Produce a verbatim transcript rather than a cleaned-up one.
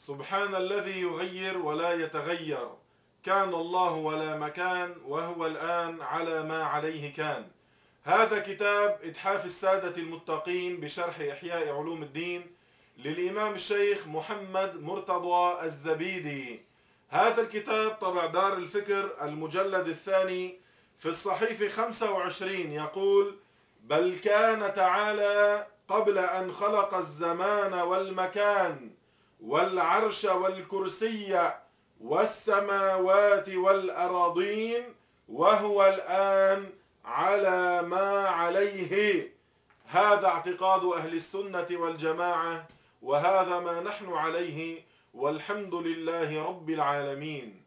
سبحان الذي يغير ولا يتغير، كان الله ولا مكان وهو الآن على ما عليه كان. هذا كتاب إتحاف السادة المتقين بشرح إحياء علوم الدين للإمام الشيخ محمد مرتضى الزبيدي. هذا الكتاب طبع دار الفكر المجلد الثاني في الصحيفة خمسة وعشرين، يقول: بل كان تعالى قبل أن خلق الزمان والمكان والعرش والكرسي والسماوات والأراضين وهو الآن على ما عليه. هذا اعتقاد أهل السنة والجماعة، وهذا ما نحن عليه، والحمد لله رب العالمين.